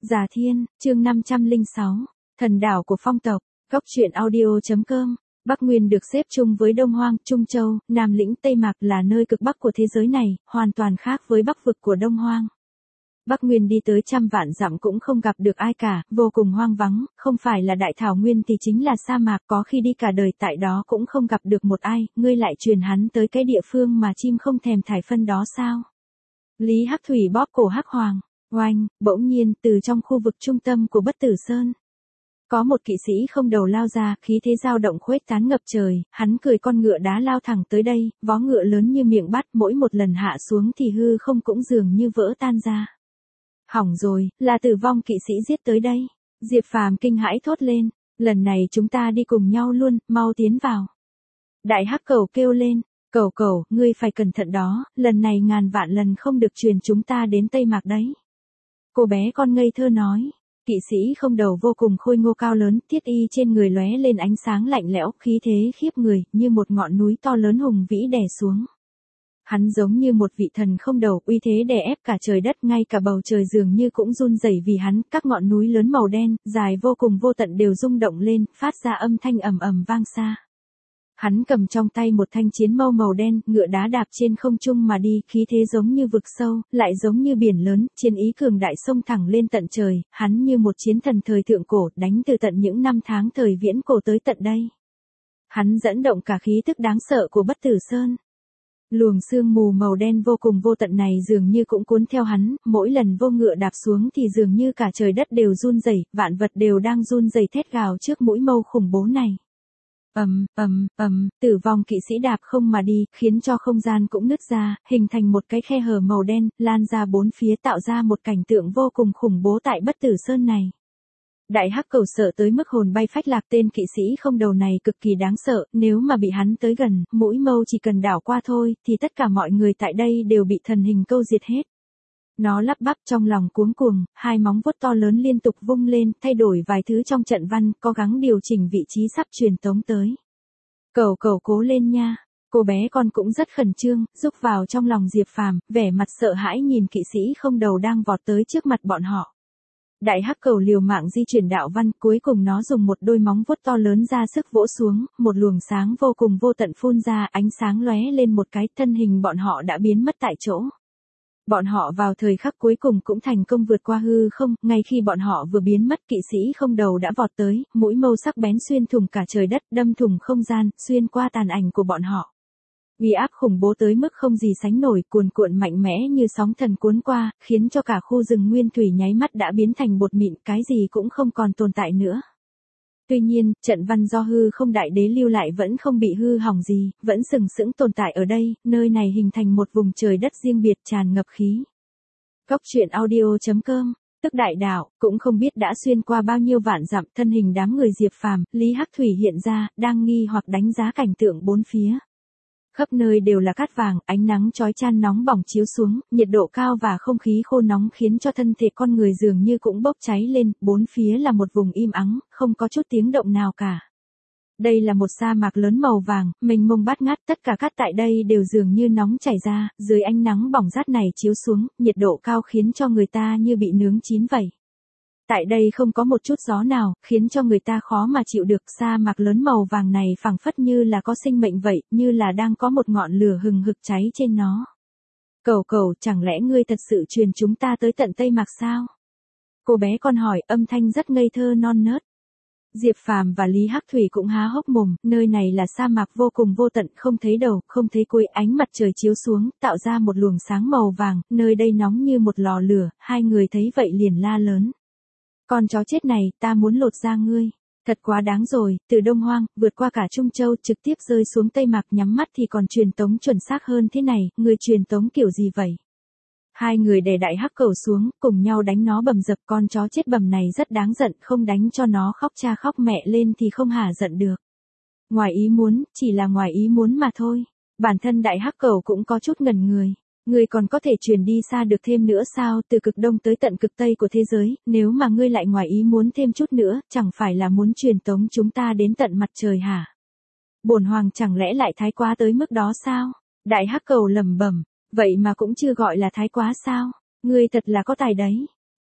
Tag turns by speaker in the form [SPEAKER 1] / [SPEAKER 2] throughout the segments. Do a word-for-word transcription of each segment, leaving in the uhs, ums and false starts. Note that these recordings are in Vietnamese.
[SPEAKER 1] Già Thiên, chương năm trăm lẻ sáu, Thần đảo của phong tộc, góc truyện audio.com. Bắc Nguyên được xếp chung với Đông Hoang, Trung Châu, Nam Lĩnh, Tây Mạc là nơi cực bắc của thế giới này, hoàn toàn khác với bắc vực của Đông Hoang. Bắc Nguyên đi tới trăm vạn dặm cũng không gặp được ai cả, vô cùng hoang vắng, không phải là đại thảo nguyên thì chính là sa mạc, có khi đi cả đời tại đó cũng không gặp được một ai, ngươi lại truyền hắn tới cái địa phương mà chim không thèm thải phân đó sao? Lý Hắc Thủy bóp cổ Hắc Hoàng, oanh, bỗng nhiên, từ trong khu vực trung tâm của Bất Tử Sơn. Có một kỵ sĩ không đầu lao ra, khí thế dao động khuếch tán ngập trời, hắn cười con ngựa đá lao thẳng tới đây, vó ngựa lớn như miệng bát, mỗi một lần hạ xuống thì hư không cũng dường như vỡ tan ra. Hỏng rồi, là tử vong kỵ sĩ giết tới đây. Diệp Phàm kinh hãi thốt lên, lần này chúng ta đi cùng nhau luôn, mau tiến vào. Đại Hắc Cẩu kêu lên, Cẩu Cẩu, ngươi phải cẩn thận đó, lần này ngàn vạn lần không được truyền chúng ta đến Tây Mạc đấy. Cô bé con ngây thơ nói. Kỵ sĩ không đầu vô cùng khôi ngô cao lớn, thiết y trên người lóe lên ánh sáng lạnh lẽo, khí thế khiếp người, như một ngọn núi to lớn hùng vĩ đè xuống. Hắn giống như một vị thần không đầu, uy thế đè ép cả trời đất, ngay cả bầu trời dường như cũng run rẩy vì hắn, các ngọn núi lớn màu đen, dài vô cùng vô tận đều rung động lên, phát ra âm thanh ầm ầm vang xa. Hắn cầm trong tay một thanh chiến mâu màu đen, ngựa đá đạp trên không trung mà đi, khí thế giống như vực sâu, lại giống như biển lớn, chiến ý cường đại xông thẳng lên tận trời, hắn như một chiến thần thời thượng cổ, đánh từ tận những năm tháng thời viễn cổ tới tận đây. Hắn dẫn động cả khí tức đáng sợ của Bất Tử Sơn. Luồng sương mù màu đen vô cùng vô tận này dường như cũng cuốn theo hắn, mỗi lần vô ngựa đạp xuống thì dường như cả trời đất đều run rẩy, vạn vật đều đang run rẩy thét gào trước mũi mâu khủng bố này. Ầm, ầm, ầm, tử vong kỵ sĩ đạp không mà đi, khiến cho không gian cũng nứt ra, hình thành một cái khe hở màu đen, lan ra bốn phía tạo ra một cảnh tượng vô cùng khủng bố tại Bất Tử Sơn này. Đại Hắc Cẩu sợ tới mức hồn bay phách lạc, tên kỵ sĩ không đầu này cực kỳ đáng sợ, nếu mà bị hắn tới gần, mũi mâu chỉ cần đảo qua thôi, thì tất cả mọi người tại đây đều bị thần hình câu diệt hết. Nó lắp bắp trong lòng cuống cuồng, hai móng vuốt to lớn liên tục vung lên, thay đổi vài thứ trong trận văn, cố gắng điều chỉnh vị trí sắp truyền tống tới. Cẩu Cẩu cố lên nha. Cô bé con cũng rất khẩn trương, rúc vào trong lòng Diệp Phàm, vẻ mặt sợ hãi nhìn kỵ sĩ không đầu đang vọt tới trước mặt bọn họ. Đại Hắc Cẩu liều mạng di chuyển đạo văn, cuối cùng nó dùng một đôi móng vuốt to lớn ra sức vỗ xuống, một luồng sáng vô cùng vô tận phun ra, ánh sáng lóe lên một cái, thân hình bọn họ đã biến mất tại chỗ. Bọn họ vào thời khắc cuối cùng cũng thành công vượt qua hư không, ngay khi bọn họ vừa biến mất, kỵ sĩ không đầu đã vọt tới, mũi mâu sắc bén xuyên thủng cả trời đất, đâm thủng không gian, xuyên qua tàn ảnh của bọn họ. Uy áp khủng bố tới mức không gì sánh nổi, cuồn cuộn mạnh mẽ như sóng thần cuốn qua, khiến cho cả khu rừng nguyên thủy nháy mắt đã biến thành bột mịn, cái gì cũng không còn tồn tại nữa. Tuy nhiên, trận văn do hư không đại đế lưu lại vẫn không bị hư hỏng gì, vẫn sừng sững tồn tại ở đây, nơi này hình thành một vùng trời đất riêng biệt tràn ngập khí. Góc truyện audio.com, tức đại đạo, cũng không biết đã xuyên qua bao nhiêu vạn dặm, thân hình đám người Diệp Phàm, Lý Hắc Thủy hiện ra, đang nghi hoặc đánh giá cảnh tượng bốn phía. Khắp nơi đều là cát vàng, ánh nắng chói chang nóng bỏng chiếu xuống, nhiệt độ cao và không khí khô nóng khiến cho thân thể con người dường như cũng bốc cháy lên, bốn phía là một vùng im ắng, không có chút tiếng động nào cả. Đây là một sa mạc lớn màu vàng, mênh mông bát ngát, tất cả cát tại đây đều dường như nóng chảy ra, dưới ánh nắng bỏng rát này chiếu xuống, nhiệt độ cao khiến cho người ta như bị nướng chín vậy. Tại đây không có một chút gió nào, khiến cho người ta khó mà chịu được, sa mạc lớn màu vàng này phảng phất như là có sinh mệnh vậy, như là đang có một ngọn lửa hừng hực cháy trên nó. Cẩu Cẩu, chẳng lẽ ngươi thật sự truyền chúng ta tới tận Tây Mạc sao? Cô bé con hỏi, âm thanh rất ngây thơ non nớt. Diệp Phàm và Lý Hắc Thủy cũng há hốc mồm, nơi này là sa mạc vô cùng vô tận, không thấy đầu, không thấy cuối, ánh mặt trời chiếu xuống, tạo ra một luồng sáng màu vàng, nơi đây nóng như một lò lửa, hai người thấy vậy liền la lớn. Con chó chết này, ta muốn lột da ngươi. Thật quá đáng rồi, từ Đông Hoang, vượt qua cả Trung Châu, trực tiếp rơi xuống Tây Mạc, nhắm mắt thì còn truyền tống chuẩn xác hơn thế này, người truyền tống kiểu gì vậy? Hai người đè Đại Hắc Cẩu xuống, cùng nhau đánh nó bầm dập, con chó chết bầm này rất đáng giận, không đánh cho nó khóc cha khóc mẹ lên thì không hả giận được. Ngoài ý muốn, chỉ là ngoài ý muốn mà thôi. Bản thân Đại Hắc Cẩu cũng có chút ngẩn người. Ngươi còn có thể truyền đi xa được thêm nữa sao, từ cực đông tới tận cực tây của thế giới, nếu mà ngươi lại ngoài ý muốn thêm chút nữa, chẳng phải là muốn truyền tống chúng ta đến tận mặt trời hả? Bổn hoàng chẳng lẽ lại thái quá tới mức đó sao? Đại Hắc Cẩu lẩm bẩm, vậy mà cũng chưa gọi là thái quá sao? Ngươi thật là có tài đấy.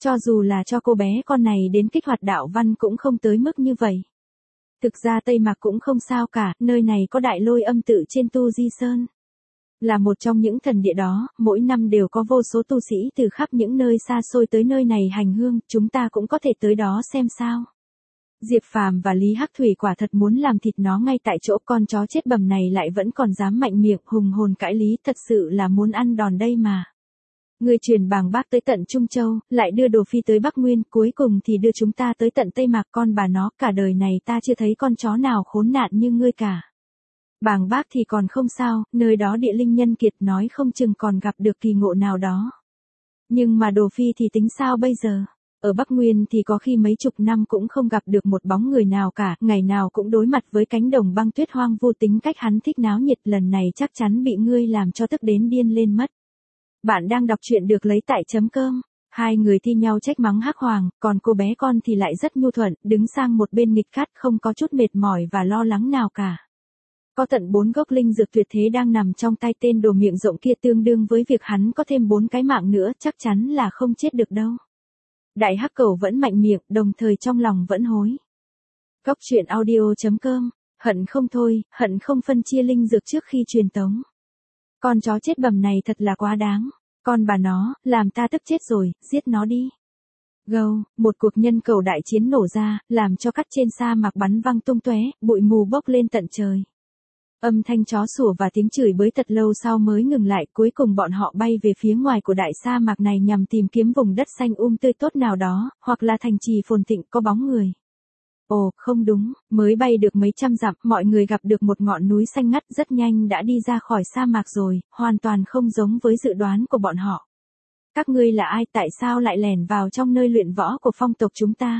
[SPEAKER 1] Cho dù là cho cô bé con này đến kích hoạt đạo văn cũng không tới mức như vậy. Thực ra Tây Mạc cũng không sao cả, nơi này có đại lôi âm tự trên Tu Di Sơn. Là một trong những thần địa đó, mỗi năm đều có vô số tu sĩ từ khắp những nơi xa xôi tới nơi này hành hương, chúng ta cũng có thể tới đó xem sao. Diệp Phàm và Lý Hắc Thủy quả thật muốn làm thịt nó ngay tại chỗ, con chó chết bầm này lại vẫn còn dám mạnh miệng hùng hồn cãi lý, thật sự là muốn ăn đòn đây mà. Người truyền bàng bác tới tận Trung Châu, lại đưa Đồ Phi tới Bắc Nguyên, cuối cùng thì đưa chúng ta tới tận Tây Mạc, con bà nó, cả đời này ta chưa thấy con chó nào khốn nạn như ngươi cả. Bàng bác thì còn không sao, nơi đó địa linh nhân kiệt, nói không chừng còn gặp được kỳ ngộ nào đó. Nhưng mà Đồ Phi thì tính sao bây giờ? Ở Bắc Nguyên thì có khi mấy chục năm cũng không gặp được một bóng người nào cả, ngày nào cũng đối mặt với cánh đồng băng tuyết hoang vu, tính cách hắn thích náo nhiệt, lần này chắc chắn bị ngươi làm cho tức đến điên lên mất. Bạn đang đọc truyện được lấy tại chấm cơm. Hai người thi nhau trách mắng Hắc Hoàng, còn cô bé con thì lại rất nhu thuận, đứng sang một bên nghịch khắt, không có chút mệt mỏi và lo lắng nào cả. Có tận bốn gốc linh dược tuyệt thế đang nằm trong tay tên đồ miệng rộng kia, tương đương với việc hắn có thêm bốn cái mạng nữa, chắc chắn là không chết được đâu. Đại Hắc Cẩu vẫn mạnh miệng, đồng thời trong lòng vẫn hối. Góc truyện audio chấm com, hận không thôi, hận không phân chia linh dược trước khi truyền tống. Con chó chết bầm này thật là quá đáng. Con bà nó, làm ta tức chết rồi, giết nó đi. Gâu, một cuộc nhân cầu đại chiến nổ ra, làm cho cát trên sa mạc bắn văng tung tóe, bụi mù bốc lên tận trời. Âm thanh chó sủa và tiếng chửi bới thật lâu sau mới ngừng lại, cuối cùng bọn họ bay về phía ngoài của đại sa mạc này nhằm tìm kiếm vùng đất xanh um tươi tốt nào đó, hoặc là thành trì phồn thịnh có bóng người. Ồ, không đúng, mới bay được mấy trăm dặm, mọi người gặp được một ngọn núi xanh ngắt, rất nhanh đã đi ra khỏi sa mạc rồi, hoàn toàn không giống với dự đoán của bọn họ. Các ngươi là ai, tại sao lại lẻn vào trong nơi luyện võ của phong tộc chúng ta?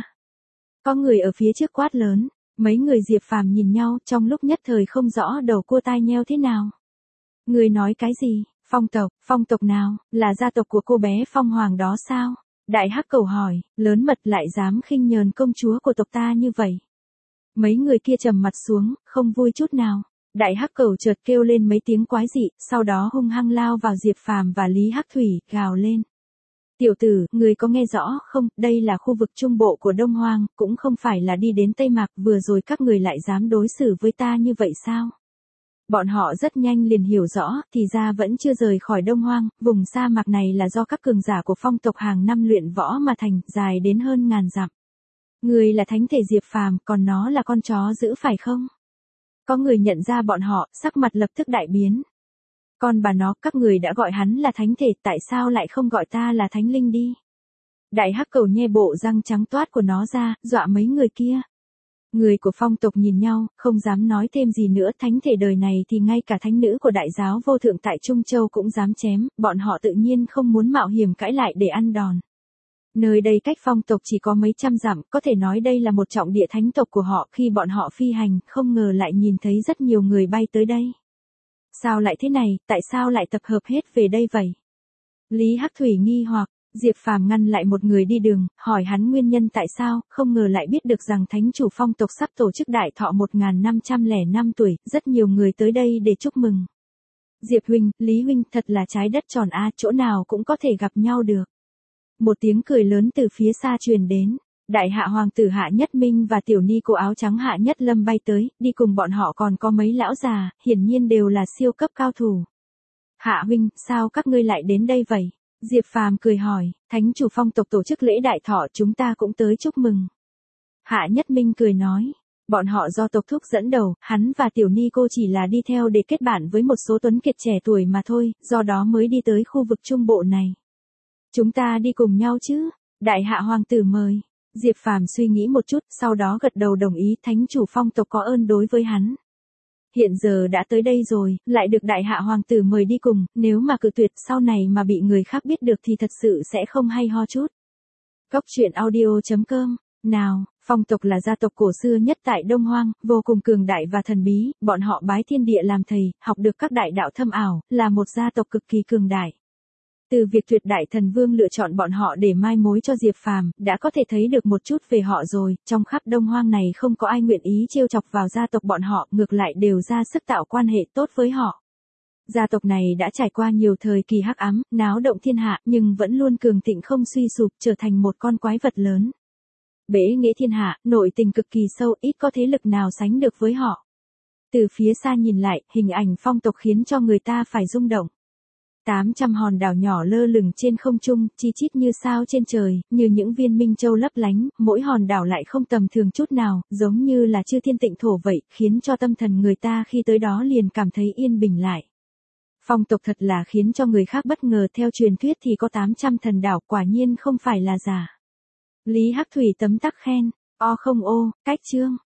[SPEAKER 1] Có người ở phía trước quát lớn, mấy người Diệp Phàm nhìn nhau, trong lúc nhất thời không rõ đầu cua tai nheo thế nào. Người nói cái gì? Phong tộc, phong tộc nào, là gia tộc của cô bé Phong Hoàng đó sao? Đại Hắc Cẩu hỏi, lớn mật lại dám khinh nhờn công chúa của tộc ta như vậy. Mấy người kia trầm mặt xuống, không vui chút nào. Đại Hắc Cẩu chợt kêu lên mấy tiếng quái dị, sau đó hung hăng lao vào Diệp Phàm và Lý Hắc Thủy, gào lên. Tiểu tử, người có nghe rõ không, đây là khu vực trung bộ của Đông Hoang, cũng không phải là đi đến Tây Mạc, vừa rồi các người lại dám đối xử với ta như vậy sao? Bọn họ rất nhanh liền hiểu rõ, thì ra vẫn chưa rời khỏi Đông Hoang, vùng sa mạc này là do các cường giả của phong tộc hàng năm luyện võ mà thành, dài đến hơn ngàn dặm. Người là thánh thể Diệp Phàm, còn nó là con chó dữ phải không? Có người nhận ra bọn họ, sắc mặt lập tức đại biến. Con bà nó, các người đã gọi hắn là thánh thể, tại sao lại không gọi ta là thánh linh đi? Đại Hắc Cẩu nhe bộ răng trắng toát của nó ra, dọa mấy người kia. Người của phong tộc nhìn nhau, không dám nói thêm gì nữa, thánh thể đời này thì ngay cả thánh nữ của đại giáo vô thượng tại Trung Châu cũng dám chém, bọn họ tự nhiên không muốn mạo hiểm cãi lại để ăn đòn. Nơi đây cách phong tộc chỉ có mấy trăm dặm, có thể nói đây là một trọng địa thánh tộc của họ, khi bọn họ phi hành, không ngờ lại nhìn thấy rất nhiều người bay tới đây. Sao lại thế này, tại sao lại tập hợp hết về đây vậy? Lý Hắc Thủy nghi hoặc, Diệp Phàm ngăn lại một người đi đường, hỏi hắn nguyên nhân tại sao, không ngờ lại biết được rằng thánh chủ phong tộc sắp tổ chức đại thọ một nghìn năm trăm lẻ năm tuổi, rất nhiều người tới đây để chúc mừng. Diệp huynh, Lý huynh, thật là trái đất tròn a, chỗ nào cũng có thể gặp nhau được. Một tiếng cười lớn từ phía xa truyền đến. Đại hạ hoàng tử Hạ Nhất Minh và tiểu ni cô áo trắng Hạ Nhất Lâm bay tới, đi cùng bọn họ còn có mấy lão già, hiển nhiên đều là siêu cấp cao thủ. Hạ huynh, sao các ngươi lại đến đây vậy? Diệp Phàm cười hỏi, thánh chủ phong tộc tổ chức lễ đại thọ, chúng ta cũng tới chúc mừng. Hạ Nhất Minh cười nói, bọn họ do tộc thúc dẫn đầu, hắn và tiểu ni cô chỉ là đi theo để kết bạn với một số tuấn kiệt trẻ tuổi mà thôi, do đó mới đi tới khu vực trung bộ này. Chúng ta đi cùng nhau chứ? Đại hạ hoàng tử mời. Diệp Phàm suy nghĩ một chút, sau đó gật đầu đồng ý, thánh chủ phong tộc có ơn đối với hắn. Hiện giờ đã tới đây rồi, lại được đại hạ hoàng tử mời đi cùng, nếu mà cự tuyệt sau này mà bị người khác biết được thì thật sự sẽ không hay ho chút. Góc truyện audio chấm com, nào, phong tộc là gia tộc cổ xưa nhất tại Đông Hoang, vô cùng cường đại và thần bí, bọn họ bái thiên địa làm thầy, học được các đại đạo thâm ảo, là một gia tộc cực kỳ cường đại. Từ việc tuyệt đại thần vương lựa chọn bọn họ để mai mối cho Diệp Phàm, đã có thể thấy được một chút về họ rồi, trong khắp Đông Hoang này không có ai nguyện ý trêu chọc vào gia tộc bọn họ, ngược lại đều ra sức tạo quan hệ tốt với họ. Gia tộc này đã trải qua nhiều thời kỳ hắc ám, náo động thiên hạ, nhưng vẫn luôn cường thịnh không suy sụp, trở thành một con quái vật lớn. Bệ nghệ thiên hạ, nội tình cực kỳ sâu, ít có thế lực nào sánh được với họ. Từ phía xa nhìn lại, hình ảnh phong tộc khiến cho người ta phải rung động. tám trăm hòn đảo nhỏ lơ lửng trên không trung, chi chít như sao trên trời, như những viên minh châu lấp lánh, mỗi hòn đảo lại không tầm thường chút nào, giống như là chư thiên tịnh thổ vậy, khiến cho tâm thần người ta khi tới đó liền cảm thấy yên bình lại. Phong tộc thật là khiến cho người khác bất ngờ, theo truyền thuyết thì có tám trăm thần đảo, quả nhiên không phải là giả. Lý Hắc Thủy tấm tắc khen, o không ô, cách chương.